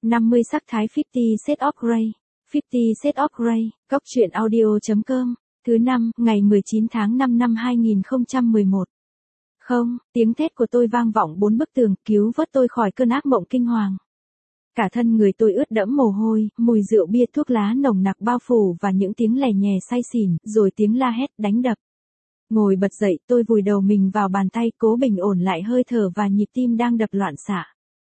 50 sắc thái 50 Shades of Grey. 50 Shades of Grey, Cốc truyện audio.com. Thứ năm, ngày 19 tháng 5 năm 2011. Không, tiếng thét của tôi vang vọng bốn bức tường, cứu vớt tôi khỏi cơn ác mộng kinh hoàng. Cả thân người tôi ướt đẫm mồ hôi, mùi rượu bia thuốc lá nồng nặc bao phủ và những tiếng lè nhè say xỉn, rồi tiếng la hét, đánh đập. Ngồi bật dậy, tôi vùi đầu mình vào bàn tay, cố bình ổn lại hơi thở và nhịp tim đang đập loạn xạ.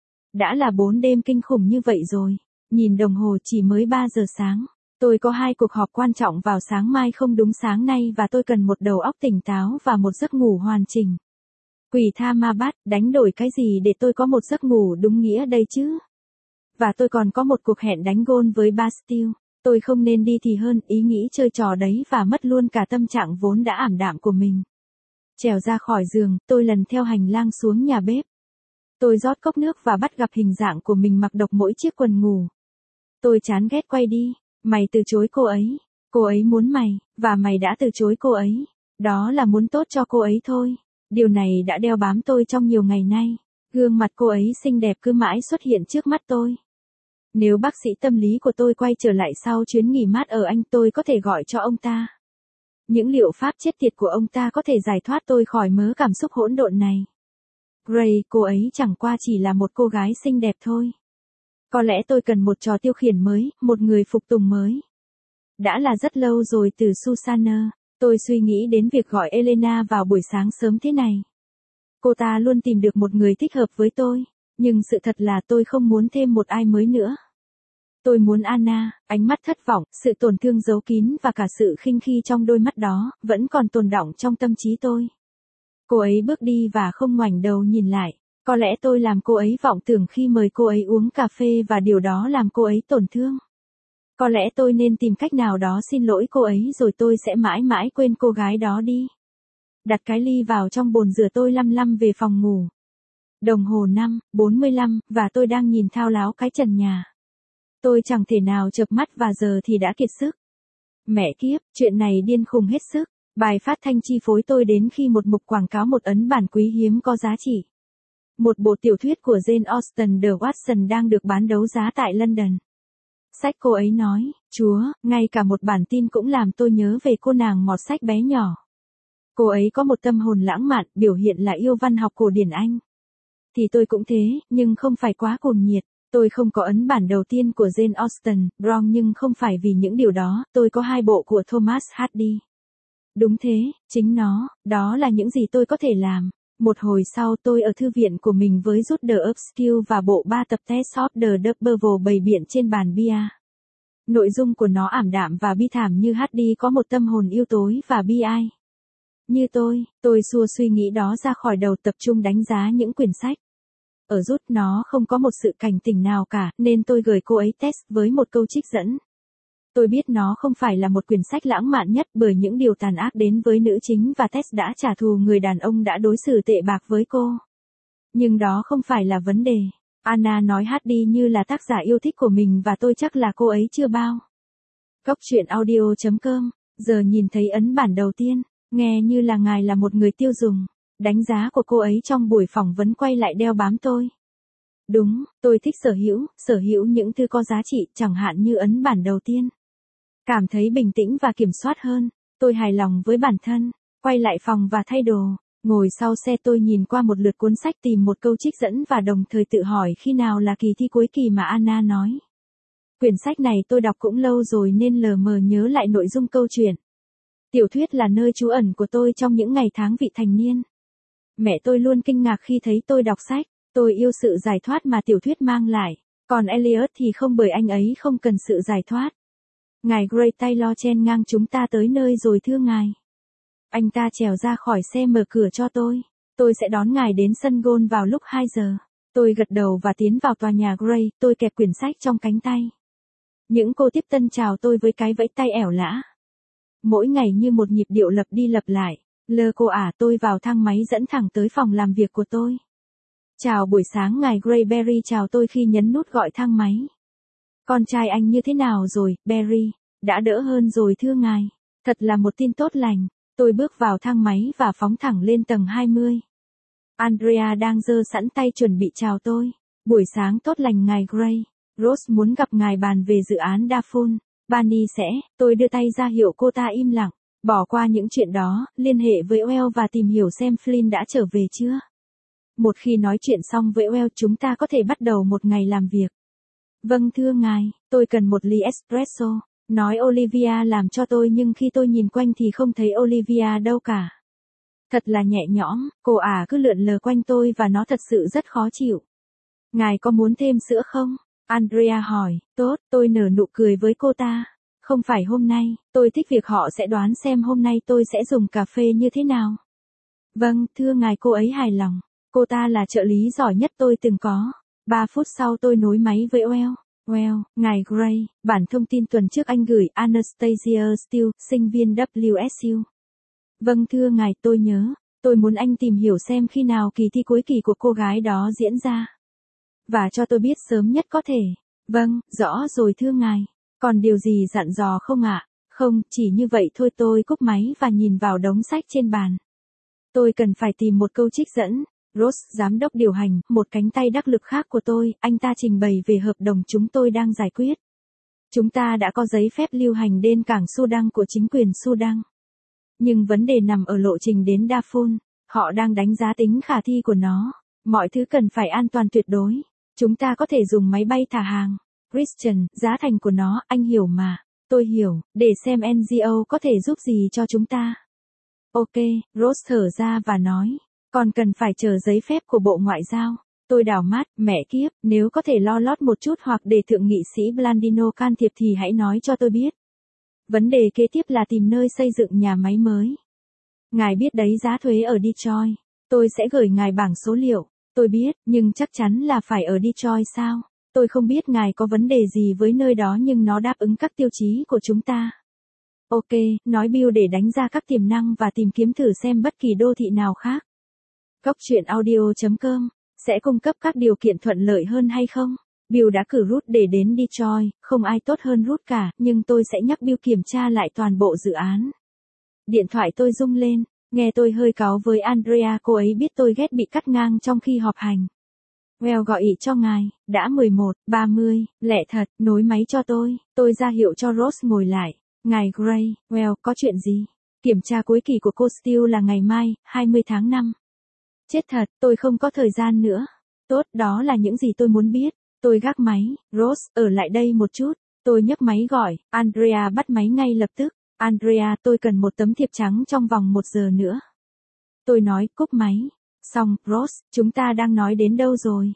Đã là 4 đêm kinh khủng như vậy rồi. Nhìn đồng hồ chỉ mới 3 giờ sáng. Tôi có 2 cuộc họp quan trọng vào sáng mai không đúng sáng nay và tôi cần một đầu óc tỉnh táo và một giấc ngủ hoàn chỉnh. Quỷ tha ma bát, đánh đổi cái gì để tôi có một giấc ngủ đúng nghĩa đây chứ? Và tôi còn có một cuộc hẹn đánh gôn với Bastille. Tôi không nên đi thì hơn, ý nghĩ chơi trò đấy và mất luôn cả tâm trạng vốn đã ảm đạm của mình. Trèo ra khỏi giường, tôi lần theo hành lang xuống nhà bếp. Tôi rót cốc nước và bắt gặp hình dạng của mình mặc độc mỗi chiếc quần ngủ. Tôi chán ghét quay đi. Mày từ chối cô ấy. Cô ấy muốn mày, và mày đã từ chối cô ấy. Đó là muốn tốt cho cô ấy thôi. Điều này đã đeo bám tôi trong nhiều ngày nay. Gương mặt cô ấy xinh đẹp cứ mãi xuất hiện trước mắt tôi. Nếu bác sĩ tâm lý của tôi quay trở lại sau chuyến nghỉ mát ở Anh, tôi có thể gọi cho ông ta. Những liệu pháp chết tiệt của ông ta có thể giải thoát tôi khỏi mớ cảm xúc hỗn độn này. Gray, cô ấy chẳng qua chỉ là một cô gái xinh đẹp thôi. Có lẽ tôi cần một trò tiêu khiển mới, một người phục tùng mới. Đã là rất lâu rồi từ Susanna, tôi suy nghĩ đến việc gọi Elena vào buổi sáng sớm thế này. Cô ta luôn tìm được một người thích hợp với tôi, nhưng sự thật là tôi không muốn thêm một ai mới nữa. Tôi muốn Anna, ánh mắt thất vọng, sự tổn thương giấu kín và cả sự khinh khi trong đôi mắt đó, vẫn còn tồn đọng trong tâm trí tôi. Cô ấy bước đi và không ngoảnh đầu nhìn lại. Có lẽ tôi làm cô ấy vọng tưởng khi mời cô ấy uống cà phê và điều đó làm cô ấy tổn thương. Có lẽ tôi nên tìm cách nào đó xin lỗi cô ấy rồi tôi sẽ mãi mãi quên cô gái đó đi. Đặt cái ly vào trong bồn rửa, tôi lăm lăm về phòng ngủ. Đồng hồ 5:45 và tôi đang nhìn thao láo cái trần nhà. Tôi chẳng thể nào chợp mắt và giờ thì đã kiệt sức. Mẹ kiếp, chuyện này điên khùng hết sức. Bài phát thanh chi phối tôi đến khi một mục quảng cáo một ấn bản quý hiếm có giá trị. Một bộ tiểu thuyết của Jane Austen de Watson đang được bán đấu giá tại London. Sách cô ấy nói, Chúa, ngay cả một bản tin cũng làm tôi nhớ về cô nàng mọt sách bé nhỏ. Cô ấy có một tâm hồn lãng mạn, biểu hiện là yêu văn học cổ điển Anh. Thì tôi cũng thế, nhưng không phải quá cuồng nhiệt. Tôi không có ấn bản đầu tiên của Jane Austen, Brown, nhưng không phải vì những điều đó, tôi có 2 bộ của Thomas Hardy. Đúng thế, chính nó, đó là những gì tôi có thể làm. Một hồi sau tôi ở thư viện của mình với rút The Obscure và bộ 3 tập Test of the Double bày biện trên bàn bia. Nội dung của nó ảm đạm và bi thảm như Hardy có một tâm hồn yêu tối và bi ai. Như tôi xua suy nghĩ đó ra khỏi đầu, tập trung đánh giá những quyển sách. Ở rút nó không có một sự cảnh tỉnh nào cả, nên tôi gửi cô ấy Test với một câu trích dẫn. Tôi biết nó không phải là một quyển sách lãng mạn nhất bởi những điều tàn ác đến với nữ chính và Tess đã trả thù người đàn ông đã đối xử tệ bạc với cô. Nhưng đó không phải là vấn đề. Anna nói Hardy như là tác giả yêu thích của mình và tôi chắc là cô ấy chưa bao. Cốc truyện audio.com, giờ nhìn thấy ấn bản đầu tiên, nghe như là ngài là một người tiêu dùng. Đánh giá của cô ấy trong buổi phỏng vấn quay lại đeo bám tôi. Đúng, tôi thích sở hữu những thứ có giá trị, chẳng hạn như ấn bản đầu tiên. Cảm thấy bình tĩnh và kiểm soát hơn. Tôi hài lòng với bản thân. Quay lại phòng và thay đồ. Ngồi sau xe tôi nhìn qua một lượt cuốn sách tìm một câu trích dẫn và đồng thời tự hỏi khi nào là kỳ thi cuối kỳ mà Anna nói. Quyển sách này tôi đọc cũng lâu rồi nên lờ mờ nhớ lại nội dung câu chuyện. Tiểu thuyết là nơi trú ẩn của tôi trong những ngày tháng vị thành niên. Mẹ tôi luôn kinh ngạc khi thấy tôi đọc sách. Tôi yêu sự giải thoát mà tiểu thuyết mang lại. Còn Elliot thì không, bởi anh ấy không cần sự giải thoát. Ngài Gray Taylor chen ngang chúng ta tới nơi rồi thưa ngài. Anh ta trèo ra khỏi xe mở cửa cho tôi. Tôi sẽ đón ngài đến sân golf vào lúc 2 giờ. Tôi gật đầu và tiến vào tòa nhà Gray, tôi kẹp quyển sách trong cánh tay. Những cô tiếp tân chào tôi với cái vẫy tay ẻo lả. Mỗi ngày như một nhịp điệu lặp đi lặp lại. Lơ cô ả, tôi vào thang máy dẫn thẳng tới phòng làm việc của tôi. Chào buổi sáng, ngài Gray. Barry chào tôi khi nhấn nút gọi thang máy. Con trai anh như thế nào rồi, Barry? Đã đỡ hơn rồi thưa ngài. Thật là một tin tốt lành. Tôi bước vào thang máy và phóng thẳng lên tầng 20. Andrea đang giơ sẵn tay chuẩn bị chào tôi. Buổi sáng tốt lành ngài Gray. Rose muốn gặp ngài bàn về dự án Dafun. Barney sẽ, tôi đưa tay ra hiệu cô ta im lặng. Bỏ qua những chuyện đó, liên hệ với Well và tìm hiểu xem Flynn đã trở về chưa. Một khi nói chuyện xong với Well chúng ta có thể bắt đầu một ngày làm việc. Vâng thưa ngài, tôi cần một ly espresso. Nói Olivia làm cho tôi nhưng khi tôi nhìn quanh thì không thấy Olivia đâu cả. Thật là nhẹ nhõm, cô cứ lượn lờ quanh tôi và nó thật sự rất khó chịu. Ngài có muốn thêm sữa không? Andrea hỏi, tốt, tôi nở nụ cười với cô ta. Không phải hôm nay, tôi thích việc họ sẽ đoán xem hôm nay tôi sẽ dùng cà phê như thế nào. Vâng, thưa ngài cô ấy hài lòng. Cô ta là trợ lý giỏi nhất tôi từng có. 3 phút sau tôi nối máy với Well. Well, ngài Gray, bản thông tin tuần trước anh gửi Anastasia Steele, sinh viên WSU. Vâng thưa ngài tôi nhớ. Tôi muốn anh tìm hiểu xem khi nào kỳ thi cuối kỳ của cô gái đó diễn ra. Và cho tôi biết sớm nhất có thể. Vâng, rõ rồi thưa ngài. Còn điều gì dặn dò không ạ? Không, chỉ như vậy thôi tôi cúp máy và nhìn vào đống sách trên bàn. Tôi cần phải tìm một câu trích dẫn. Ross, giám đốc điều hành, một cánh tay đắc lực khác của tôi, anh ta trình bày về hợp đồng chúng tôi đang giải quyết. Chúng ta đã có giấy phép lưu hành đến cảng Sudan của chính quyền Sudan. Nhưng vấn đề nằm ở lộ trình đến Darfur. Họ đang đánh giá tính khả thi của nó. Mọi thứ cần phải an toàn tuyệt đối. Chúng ta có thể dùng máy bay thả hàng. Christian, giá thành của nó, anh hiểu mà. Tôi hiểu, để xem NGO có thể giúp gì cho chúng ta. Ok, Rose thở ra và nói. Còn cần phải chờ giấy phép của Bộ Ngoại giao. Tôi đảo mắt, mẹ kiếp, nếu có thể lo lót một chút hoặc để thượng nghị sĩ Blandino can thiệp thì hãy nói cho tôi biết. Vấn đề kế tiếp là tìm nơi xây dựng nhà máy mới. Ngài biết đấy giá thuế ở Detroit. Tôi sẽ gửi ngài bảng số liệu. Tôi biết, nhưng chắc chắn là phải ở Detroit sao? Tôi không biết ngài có vấn đề gì với nơi đó nhưng nó đáp ứng các tiêu chí của chúng ta. Ok, nói Bill để đánh ra các tiềm năng và tìm kiếm thử xem bất kỳ đô thị nào khác. Góc truyện audio.com sẽ cung cấp các điều kiện thuận lợi hơn hay không? Bill đã cử Ruth để đến Detroit, không ai tốt hơn Ruth cả, nhưng tôi sẽ nhắc Bill kiểm tra lại toàn bộ dự án. Điện thoại tôi rung lên, nghe tôi hơi cáu với Andrea, cô ấy biết tôi ghét bị cắt ngang trong khi họp hành. Well gọi ý cho ngài, đã 11:30, lẹ thật, nối máy cho tôi ra hiệu cho Ross ngồi lại. Ngài Gray, Well, có chuyện gì? Kiểm tra cuối kỳ của cô Steele là ngày mai, 20 tháng 5. Chết thật, tôi không có thời gian nữa. Tốt, đó là những gì tôi muốn biết. Tôi gác máy, Ross, ở lại đây một chút. Tôi nhấc máy gọi, Andrea bắt máy ngay lập tức. Andrea, tôi cần một tấm thiệp trắng trong vòng 1 giờ nữa. Tôi nói, cúp máy. Xong, Ross, chúng ta đang nói đến đâu rồi?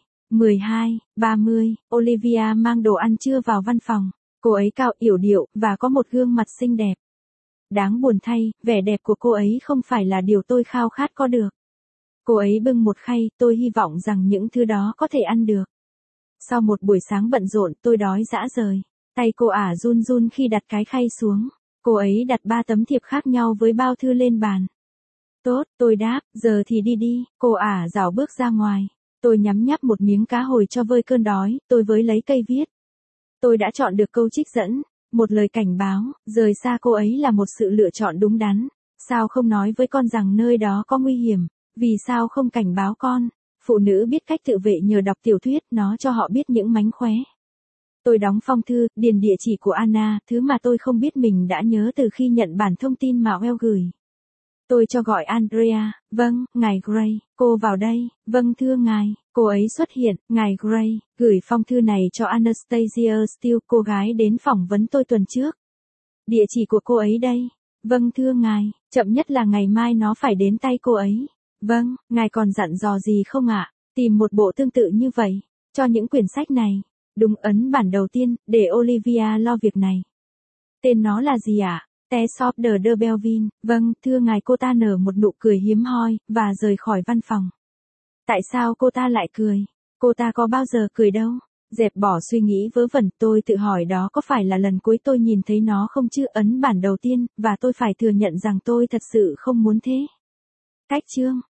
12:30, Olivia mang đồ ăn trưa vào văn phòng. Cô ấy cao, yểu điệu, và có một gương mặt xinh đẹp. Đáng buồn thay, vẻ đẹp của cô ấy không phải là điều tôi khao khát có được. Cô ấy bưng một khay, tôi hy vọng rằng những thứ đó có thể ăn được. Sau một buổi sáng bận rộn, tôi đói rã rời. Tay cô run run khi đặt cái khay xuống. Cô ấy đặt 3 tấm thiệp khác nhau với bao thư lên bàn. Tốt, tôi đáp, giờ thì đi, cô rảo bước ra ngoài. Tôi nhắm nháp một miếng cá hồi cho vơi cơn đói, tôi với lấy cây viết. Tôi đã chọn được câu trích dẫn, một lời cảnh báo, rời xa cô ấy là một sự lựa chọn đúng đắn. Sao không nói với con rằng nơi đó có nguy hiểm, vì sao không cảnh báo con? Phụ nữ biết cách tự vệ nhờ đọc tiểu thuyết, nó cho họ biết những mánh khóe. Tôi đóng phong thư, điền địa chỉ của Anna, thứ mà tôi không biết mình đã nhớ từ khi nhận bản thông tin mà Well gửi. Tôi cho gọi Andrea, vâng, ngài Gray, cô vào đây, vâng thưa ngài, cô ấy xuất hiện, ngài Gray, gửi phong thư này cho Anastasia Steele, cô gái đến phỏng vấn tôi tuần trước. Địa chỉ của cô ấy đây, vâng thưa ngài, chậm nhất là ngày mai nó phải đến tay cô ấy. Vâng, ngài còn dặn dò gì không ạ? Tìm một bộ tương tự như vậy, cho những quyển sách này. Đúng, ấn bản đầu tiên, để Olivia lo việc này. Tên nó là gì ạ? Tess of the Belleville. Vâng, thưa ngài, cô ta nở một nụ cười hiếm hoi, và rời khỏi văn phòng. Tại sao cô ta lại cười? Cô ta có bao giờ cười đâu. Dẹp bỏ suy nghĩ vớ vẩn, tôi tự hỏi đó có phải là lần cuối tôi nhìn thấy nó không chứ, ấn bản đầu tiên, và tôi phải thừa nhận rằng tôi thật sự không muốn thế. Cách chương